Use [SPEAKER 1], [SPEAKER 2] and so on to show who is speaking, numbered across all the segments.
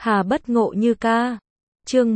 [SPEAKER 1] Hà bất ngộ như ca. Chương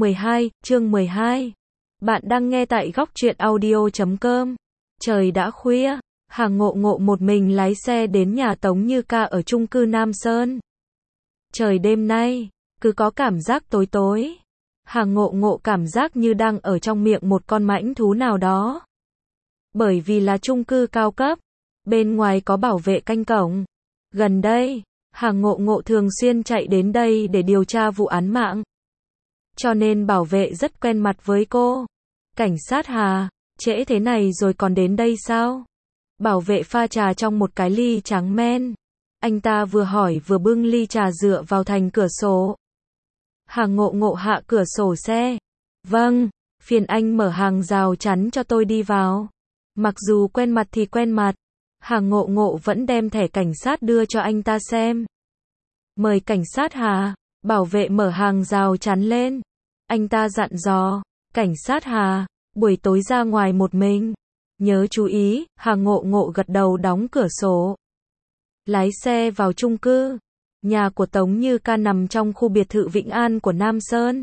[SPEAKER 1] 12. Bạn đang nghe tại góc truyện audio.com. Trời đã khuya, Hà Ngộ Ngộ một mình lái xe đến nhà Tống Như Ca ở chung cư Nam Sơn. Trời đêm nay, cứ có cảm giác tối tối. Hà Ngộ Ngộ cảm giác như đang ở trong miệng một con mãnh thú nào đó. Bởi vì là chung cư cao cấp, bên ngoài có bảo vệ canh cổng. Gần đây, Hà Ngộ Ngộ thường xuyên chạy đến đây để điều tra vụ án mạng. Cho nên bảo vệ rất quen mặt với cô. Cảnh sát Hà, trễ thế này rồi còn đến đây sao? Bảo vệ pha trà trong một cái ly trắng men. Anh ta vừa hỏi vừa bưng ly trà dựa vào thành cửa sổ. Hà Ngộ Ngộ hạ cửa sổ xe. Vâng, phiền anh mở hàng rào chắn cho tôi đi vào. Mặc dù quen mặt thì quen mặt, Hà Ngộ Ngộ vẫn đem thẻ cảnh sát đưa cho anh ta xem. Mời cảnh sát Hà. Bảo vệ mở hàng rào chắn lên. Anh ta dặn dò, cảnh sát Hà, buổi tối ra ngoài một mình. Nhớ chú ý. Hà Ngộ Ngộ gật đầu đóng cửa sổ. Lái xe vào chung cư. Nhà của Tống Như Ca nằm trong khu biệt thự Vĩnh An của Nam Sơn.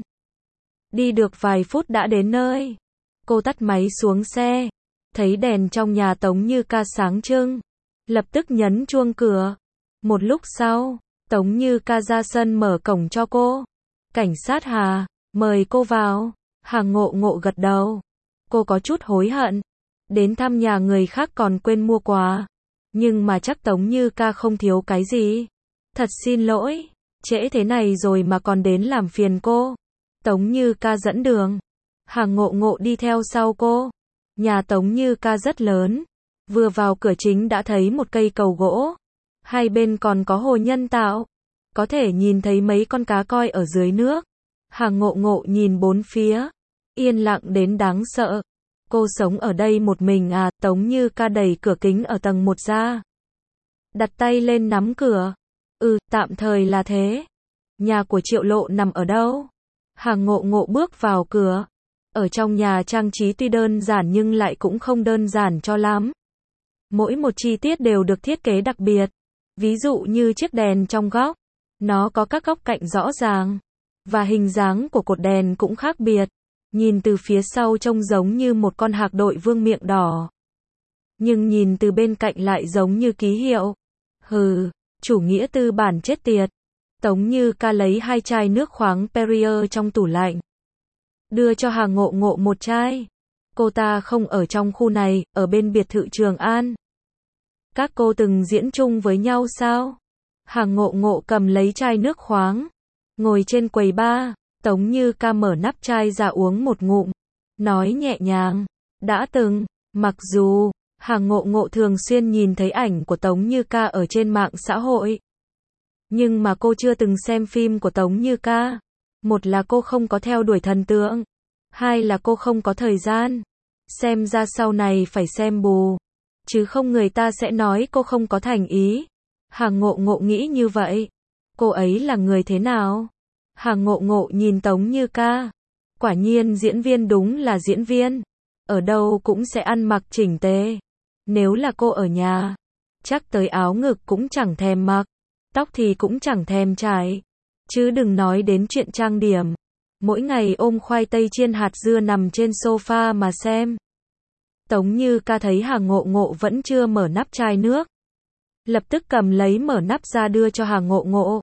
[SPEAKER 1] Đi được vài phút đã đến nơi. Cô tắt máy xuống xe. Thấy đèn trong nhà Tống Như Ca sáng trưng. Lập tức nhấn chuông cửa. Một lúc sau, Tống Như Ca ra sân mở cổng cho cô. Cảnh sát Hà, mời cô vào. Hà Ngộ Ngộ gật đầu. Cô có chút hối hận. Đến thăm nhà người khác còn quên mua quà. Nhưng mà chắc Tống Như Ca không thiếu cái gì. Thật xin lỗi, trễ thế này rồi mà còn đến làm phiền cô. Tống Như Ca dẫn đường. Hà Ngộ Ngộ đi theo sau cô. Nhà Tống Như Ca rất lớn. Vừa vào cửa chính đã thấy một cây cầu gỗ. Hai bên còn có hồ nhân tạo. Có thể nhìn thấy mấy con cá koi ở dưới nước. Hà Ngộ Ngộ nhìn bốn phía. Yên lặng đến đáng sợ. Cô sống ở đây một mình à? Tống Như Ca đẩy cửa kính ở tầng 1 ra. Đặt tay lên nắm cửa. Tạm thời là thế. Nhà của Triệu Lộ nằm ở đâu? Hà Ngộ Ngộ bước vào cửa. Ở trong nhà trang trí tuy đơn giản nhưng lại cũng không đơn giản cho lắm. Mỗi một chi tiết đều được thiết kế đặc biệt. Ví dụ như chiếc đèn trong góc. Nó có các góc cạnh rõ ràng. Và hình dáng của cột đèn cũng khác biệt. Nhìn từ phía sau trông giống như một con hạc đội vương miệng đỏ. Nhưng nhìn từ bên cạnh lại giống như ký hiệu. Hừ, chủ nghĩa tư bản chết tiệt. Tống Như Ca lấy 2 chai nước khoáng Perrier trong tủ lạnh. Đưa cho Hà Ngộ Ngộ một chai. Cô ta không ở trong khu này, ở bên biệt thự Trường An. Các cô từng diễn chung với nhau sao? Hà Ngộ Ngộ cầm lấy chai nước khoáng. Ngồi trên quầy bar, Tống Như Ca mở nắp chai ra uống một ngụm. Nói nhẹ nhàng. Đã từng, mặc dù, Hà Ngộ Ngộ thường xuyên nhìn thấy ảnh của Tống Như Ca ở trên mạng xã hội. Nhưng mà cô chưa từng xem phim của Tống Như Ca. Một là cô không có theo đuổi thần tượng. Hai là cô không có thời gian. Xem ra sau này phải xem bù. Chứ không người ta sẽ nói cô không có thành ý. Hà Ngộ Ngộ nghĩ như vậy. Cô ấy là người thế nào? Hà Ngộ Ngộ nhìn Tống Như Ca. Quả nhiên diễn viên đúng là diễn viên. Ở đâu cũng sẽ ăn mặc chỉnh tề. Nếu là cô ở nhà, chắc tới áo ngực cũng chẳng thèm mặc. Tóc thì cũng chẳng thèm chải. Chứ đừng nói đến chuyện trang điểm. Mỗi ngày ôm khoai tây chiên hạt dưa nằm trên sofa mà xem. Tống Như Ca thấy Hà Ngộ Ngộ vẫn chưa mở nắp chai nước. Lập tức cầm lấy mở nắp ra đưa cho Hà Ngộ Ngộ.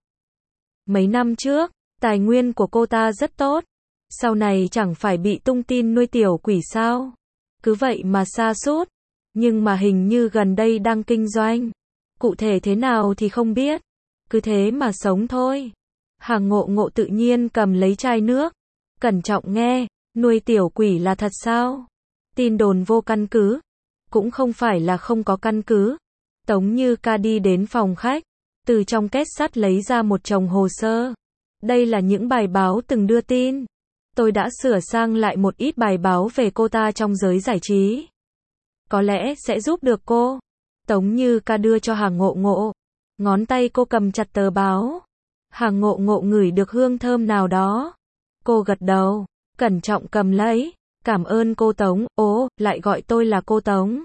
[SPEAKER 1] Mấy năm trước, tài nguyên của cô ta rất tốt. Sau này chẳng phải bị tung tin nuôi tiểu quỷ sao? Cứ vậy mà sa sút. Nhưng mà hình như gần đây đang kinh doanh. Cụ thể thế nào thì không biết. Cứ thế mà sống thôi. Hà Ngộ Ngộ tự nhiên cầm lấy chai nước. Cẩn trọng nghe, nuôi tiểu quỷ là thật sao? Tin đồn vô căn cứ. Cũng không phải là không có căn cứ. Tống Như Ca đi đến phòng khách. Từ trong két sắt lấy ra một chồng hồ sơ. Đây là những bài báo từng đưa tin. Tôi đã sửa sang lại một ít bài báo về cô ta trong giới giải trí. Có lẽ sẽ giúp được cô. Tống Như Ca đưa cho Hà Ngộ Ngộ. Ngón tay cô cầm chặt tờ báo. Hà Ngộ Ngộ ngửi được hương thơm nào đó. Cô gật đầu, cẩn trọng cầm lấy. Cảm ơn cô Tống. Ồ, lại gọi tôi là cô Tống.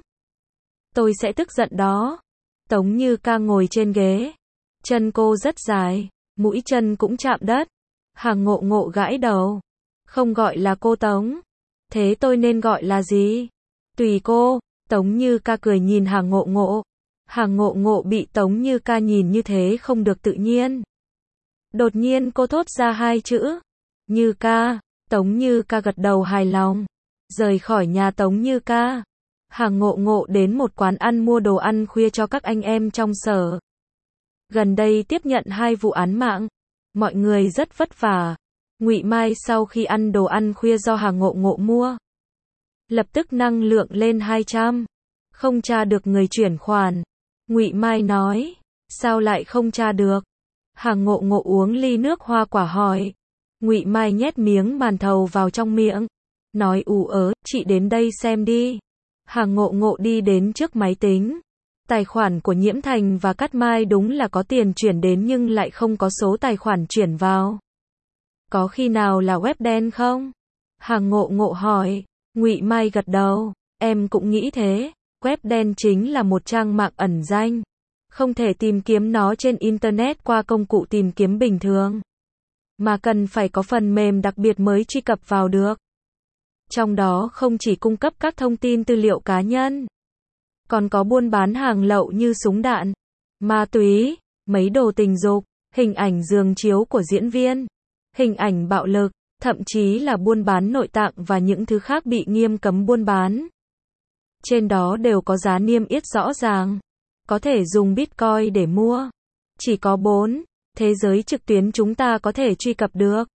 [SPEAKER 1] Tôi sẽ tức giận đó. Tống Như Ca ngồi trên ghế. Chân cô rất dài, mũi chân cũng chạm đất. Hà Ngộ Ngộ gãi đầu. Không gọi là cô Tống. Thế tôi nên gọi là gì? Tùy cô. Tống Như Ca cười nhìn Hà Ngộ Ngộ. Hà Ngộ Ngộ bị Tống Như Ca nhìn như thế không được tự nhiên. Đột nhiên cô thốt ra hai chữ. Như Ca. Tống Như Ca gật đầu hài lòng. Rời khỏi nhà Tống Như Ca, Hà Ngộ Ngộ đến một quán ăn mua đồ ăn khuya cho các anh em trong sở. Gần đây tiếp nhận 2 vụ án mạng, mọi người rất vất vả. Ngụy Mai sau khi ăn đồ ăn khuya do Hà Ngộ Ngộ mua, lập tức năng lượng lên 200, không tra được người chuyển khoản. Ngụy Mai nói, sao lại không tra được? Hà Ngộ Ngộ uống ly nước hoa quả hỏi. Ngụy Mai nhét miếng màn thầu vào trong miệng, nói ù ớ, chị đến đây xem đi. Hà Ngộ Ngộ đi đến trước máy tính. Tài khoản của Nhiễm Thành và Cát Mai đúng là có tiền chuyển đến nhưng lại không có số tài khoản chuyển vào. Có khi nào là web đen không? Hà Ngộ Ngộ hỏi. Ngụy Mai gật đầu. Em cũng nghĩ thế. Web đen chính là một trang mạng ẩn danh. Không thể tìm kiếm nó trên Internet qua công cụ tìm kiếm bình thường, mà cần phải có phần mềm đặc biệt mới truy cập vào được. Trong đó không chỉ cung cấp các thông tin tư liệu cá nhân, còn có buôn bán hàng lậu như súng đạn, ma túy, mấy đồ tình dục, hình ảnh giường chiếu của diễn viên, hình ảnh bạo lực, thậm chí là buôn bán nội tạng và những thứ khác bị nghiêm cấm buôn bán. Trên đó đều có giá niêm yết rõ ràng, có thể dùng Bitcoin để mua. Chỉ có 4 thế giới trực tuyến chúng ta có thể truy cập được.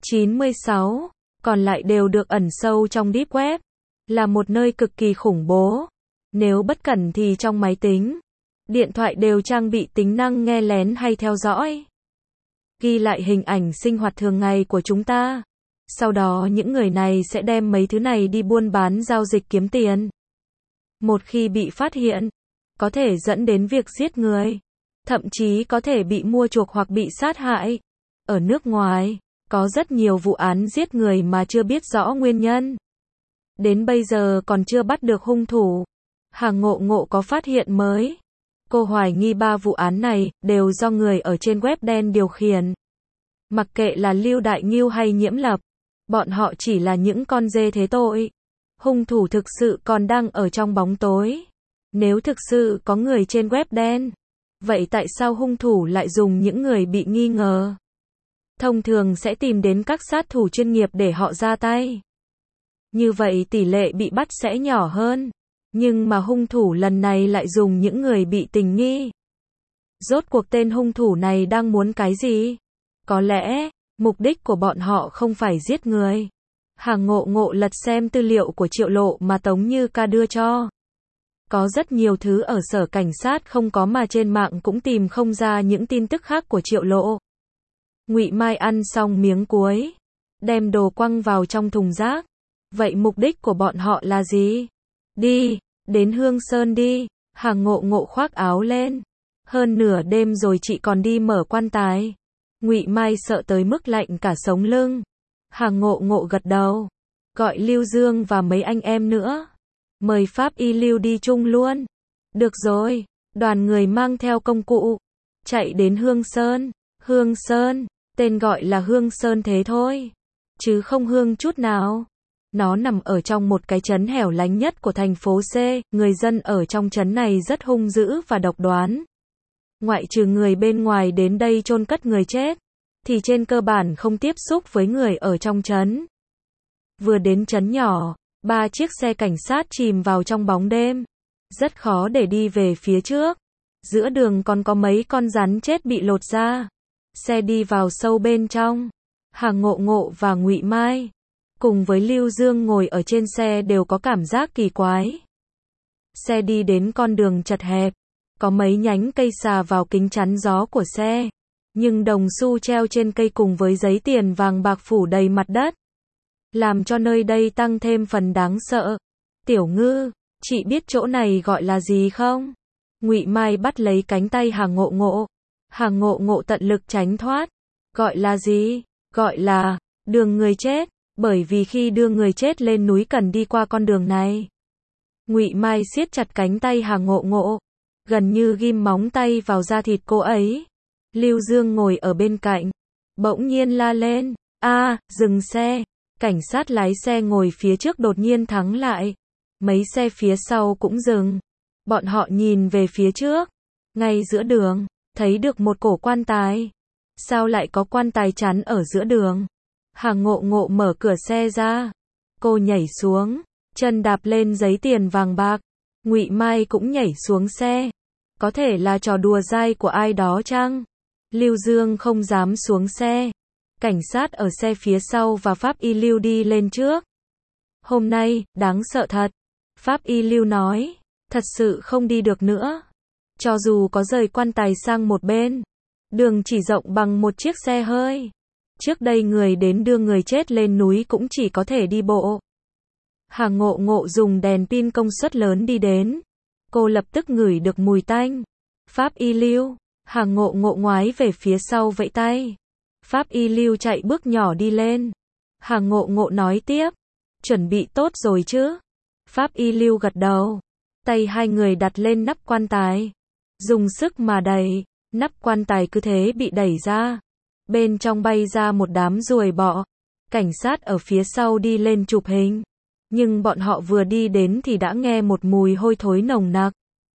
[SPEAKER 1] 96 còn lại đều được ẩn sâu trong Deep Web, là một nơi cực kỳ khủng bố. Nếu bất cẩn thì trong máy tính, điện thoại đều trang bị tính năng nghe lén hay theo dõi, ghi lại hình ảnh sinh hoạt thường ngày của chúng ta. Sau đó những người này sẽ đem mấy thứ này đi buôn bán giao dịch kiếm tiền. Một khi bị phát hiện, có thể dẫn đến việc giết người, thậm chí có thể bị mua chuộc hoặc bị sát hại. Ở nước ngoài, có rất nhiều vụ án giết người mà chưa biết rõ nguyên nhân. Đến bây giờ còn chưa bắt được hung thủ. Hà Ngộ Ngộ có phát hiện mới. Cô hoài nghi 3 vụ án này đều do người ở trên web đen điều khiển. Mặc kệ là Lưu Đại Ngưu hay Nhiễm Lập, bọn họ chỉ là những con dê thế tội. Hung thủ thực sự còn đang ở trong bóng tối. Nếu thực sự có người trên web đen, vậy tại sao hung thủ lại dùng những người bị nghi ngờ? Thông thường sẽ tìm đến các sát thủ chuyên nghiệp để họ ra tay. Như vậy tỷ lệ bị bắt sẽ nhỏ hơn. Nhưng mà hung thủ lần này lại dùng những người bị tình nghi. Rốt cuộc tên hung thủ này đang muốn cái gì? Có lẽ, mục đích của bọn họ không phải giết người. Hà Ngộ Ngộ lật xem tư liệu của Triệu Lộ mà Tống Như Ca đưa cho. Có rất nhiều thứ ở sở cảnh sát không có mà trên mạng cũng tìm không ra những tin tức khác của Triệu Lộ. Ngụy Mai ăn xong miếng cuối, đem đồ quăng vào trong thùng rác. Vậy mục đích của bọn họ là gì? Đi, đến Hương Sơn đi. Hà Ngộ Ngộ khoác áo lên. Hơn nửa đêm rồi chị còn đi mở quan tài. Ngụy Mai sợ tới mức lạnh cả sống lưng. Hà Ngộ Ngộ gật đầu. Gọi Lưu Dương và mấy anh em nữa. Mời Pháp Y Lưu đi chung luôn. Được rồi, đoàn người mang theo công cụ, chạy đến Hương Sơn. Hương Sơn, tên gọi là Hương Sơn thế thôi, chứ không hương chút nào. Nó nằm ở trong một cái trấn hẻo lánh nhất của thành phố C, người dân ở trong trấn này rất hung dữ và độc đoán. Ngoại trừ người bên ngoài đến đây chôn cất người chết, thì trên cơ bản không tiếp xúc với người ở trong trấn. Vừa đến trấn nhỏ, 3 chiếc xe cảnh sát chìm vào trong bóng đêm. Rất khó để đi về phía trước. Giữa đường còn có mấy con rắn chết bị lột ra. Xe đi vào sâu bên trong. Hà Ngộ Ngộ và Ngụy Mai, cùng với Lưu Dương ngồi ở trên xe đều có cảm giác kỳ quái. Xe đi đến con đường chật hẹp. Có mấy nhánh cây xà vào kính chắn gió của xe. Nhưng đồng xu treo trên cây cùng với giấy tiền vàng bạc phủ đầy mặt đất, làm cho nơi đây tăng thêm phần đáng sợ. Tiểu Ngư, chị biết chỗ này gọi là gì không? Ngụy Mai bắt lấy cánh tay Hà Ngộ Ngộ. Hà Ngộ Ngộ tận lực tránh thoát. Gọi là gì? Gọi là đường người chết, bởi vì khi đưa người chết lên núi cần đi qua con đường này. Ngụy Mai siết chặt cánh tay Hà Ngộ Ngộ, gần như ghim móng tay vào da thịt cô ấy. Lưu Dương ngồi ở bên cạnh, bỗng nhiên la lên, dừng xe. Cảnh sát lái xe ngồi phía trước đột nhiên thắng lại. Mấy xe phía sau cũng dừng. Bọn họ nhìn về phía trước. Ngay giữa đường, thấy được một cổ quan tài. Sao lại có quan tài chắn ở giữa đường? Hà Ngộ Ngộ mở cửa xe ra. Cô nhảy xuống, chân đạp lên giấy tiền vàng bạc. Ngụy Mai cũng nhảy xuống xe. Có thể là trò đùa dai của ai đó chăng? Lưu Dương không dám xuống xe. Cảnh sát ở xe phía sau và Pháp Y Lưu đi lên trước. Hôm nay, đáng sợ thật. Pháp Y Lưu nói, thật sự không đi được nữa. Cho dù có rời quan tài sang một bên, đường chỉ rộng bằng một chiếc xe hơi. Trước đây người đến đưa người chết lên núi cũng chỉ có thể đi bộ. Hà Ngộ Ngộ dùng đèn pin công suất lớn đi đến. Cô lập tức ngửi được mùi tanh. Pháp Y Lưu. Hà Ngộ Ngộ ngoái về phía sau vẫy tay. Pháp Y Lưu chạy bước nhỏ đi lên. Hà Ngộ Ngộ nói tiếp. Chuẩn bị tốt rồi chứ? Pháp Y Lưu gật đầu. Tay hai người đặt lên nắp quan tài. Dùng sức mà đẩy. Nắp quan tài cứ thế bị đẩy ra. Bên trong bay ra một đám ruồi bọ. Cảnh sát ở phía sau đi lên chụp hình. Nhưng bọn họ vừa đi đến thì đã nghe một mùi hôi thối nồng nặc.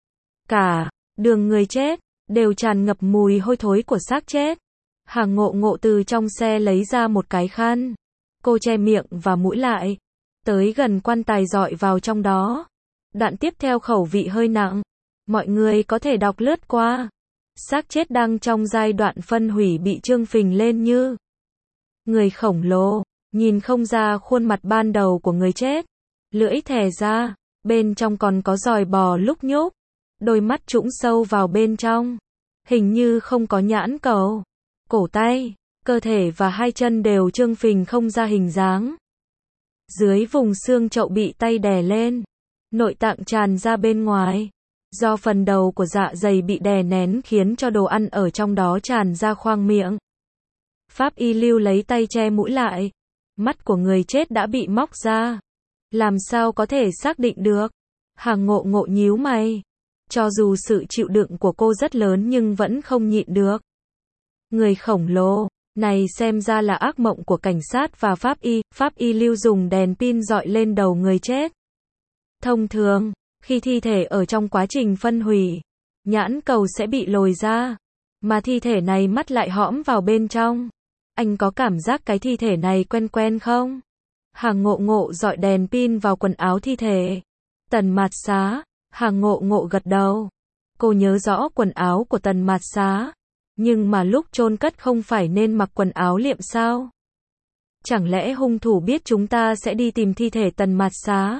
[SPEAKER 1] Cả đường người chết đều tràn ngập mùi hôi thối của xác chết. Hà Ngộ Ngộ từ trong xe lấy ra một cái khăn. Cô che miệng và mũi lại. Tới gần quan tài dọi vào trong đó. Đoạn tiếp theo khẩu vị hơi nặng. Mọi người có thể đọc lướt qua. Xác chết đang trong giai đoạn phân hủy bị trương phình lên như người khổng lồ. Nhìn không ra khuôn mặt ban đầu của người chết. Lưỡi thè ra. Bên trong còn có giòi bò lúc nhúc. Đôi mắt trũng sâu vào bên trong. Hình như không có nhãn cầu. Cổ tay, cơ thể và hai chân đều trương phình không ra hình dáng. Dưới vùng xương chậu bị tay đè lên. Nội tạng tràn ra bên ngoài. Do phần đầu của dạ dày bị đè nén khiến cho đồ ăn ở trong đó tràn ra khoang miệng. Pháp Y Lưu lấy tay che mũi lại. Mắt của người chết đã bị móc ra. Làm sao có thể xác định được? Hà Ngộ Ngộ nhíu mày. Cho dù sự chịu đựng của cô rất lớn nhưng vẫn không nhịn được. Người khổng lồ này xem ra là ác mộng của cảnh sát và Pháp Y. Pháp Y Lưu dùng đèn pin dọi lên đầu người chết. Thông thường, khi thi thể ở trong quá trình phân hủy, nhãn cầu sẽ bị lồi ra. Mà thi thể này mắt lại hõm vào bên trong. Anh có cảm giác cái thi thể này quen quen không? Hà Ngộ Ngộ dọi đèn pin vào quần áo thi thể. Tần Mạt Xá. Hà Ngộ Ngộ gật đầu. Cô nhớ rõ quần áo của Tần Mạt Xá. Nhưng mà lúc chôn cất không phải nên mặc quần áo liệm sao? Chẳng lẽ hung thủ biết chúng ta sẽ đi tìm thi thể Tần Mạt Xá?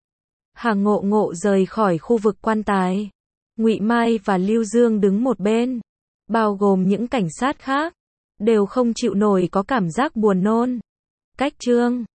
[SPEAKER 1] Hà Ngộ Ngộ rời khỏi khu vực quan tài. Ngụy Mai và Lưu Dương đứng một bên. Bao gồm những cảnh sát khác. Đều không chịu nổi có cảm giác buồn nôn. Cách chương